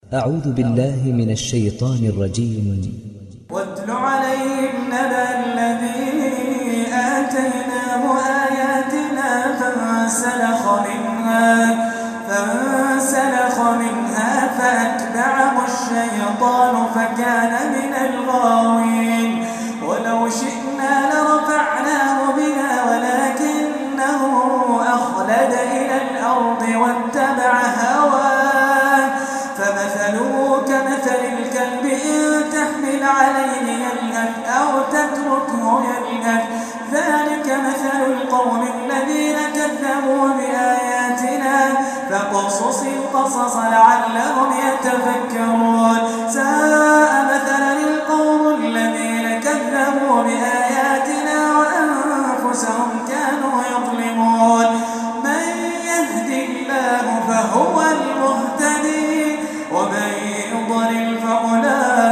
أعوذ بالله من الشيطان الرجيم. واتل عليهم نبأ الذي آتيناه آياتنا فانسلخ منها فأتبعه الشيطان فكان من الغاوين. ولو شئنا لرفعناه بها ولكنه أخلد إلى الأرض واتبع هواه فمثله كمثل الكلب إن تحمل عليه يلهث أو تتركه يلهث ذلك مثل القوم الذين كذبوا بآياتنا فاقصص القصص لعلهم يتفكرون. ساء مثلا القوم الذين كذبوا بآياتنا وأنفسهم كانوا يظلمون. من يهد الله فهو المهتدي ومن يضلل فأولئك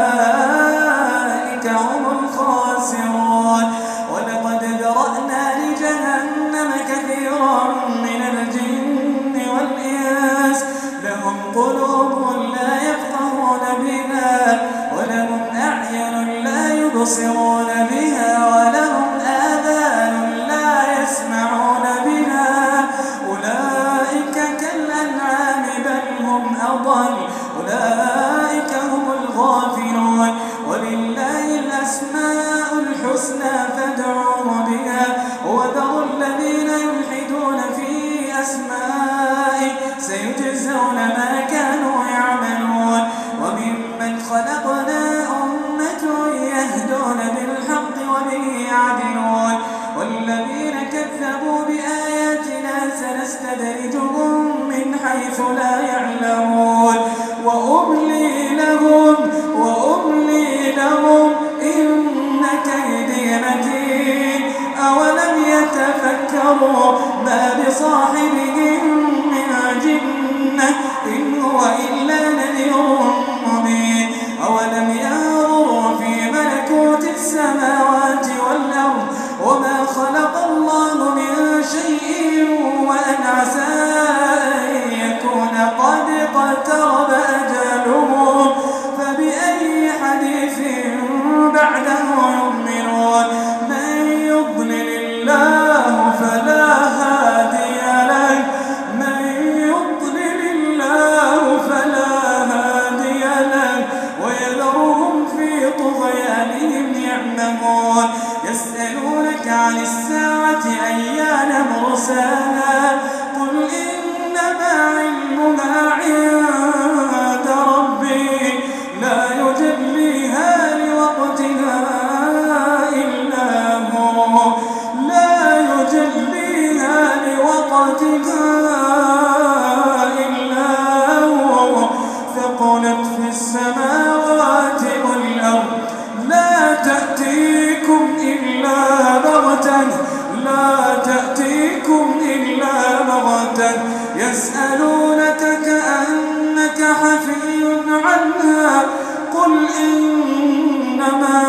هم الخاسرون. ولقد ذرأنا لجهنم كثيرا من الجن والإنس لهم قلوب لا يفقهون بها ولهم أعين لا يبصرون بها ولهم آذان لا يسمعون بها أولئك كالأنعام بل هم أضل أولئك هم الغافلون. ولله الأسماء الحسنى فادعوه بها وذروا الذين يلحدون في أسمائه سيجزون ما كانوا يعملون. وممن خلقنا أمة يهدون بالحق وبه يعدلون. والذين كذبوا بآياتنا سنستدرجهم من حيث لا يعلمون وأملي لهم إن كيدي متين. أولم يتفكروا ما بصاحبهم من جنة إن هو إلا نذير مبين. أولم ينظروا في ملكوت السماوات والأرض وما خلق الله من شيء وأن عسى أن يكون قد اقترب أجلهم فبأي حديث بعده يؤمنون. من يضلل الله فلا هادي له ويذرهم في طغيانهم يعمهون. يسألونك عن الساعة أيان مرساها قل إنما علمها عند ربي لا يجليها لوقتها إلا هو ثقلت في السماوات والأرض لا تأتيكم إلا بغتة يسألونك كأنك حفي عنها قل إنما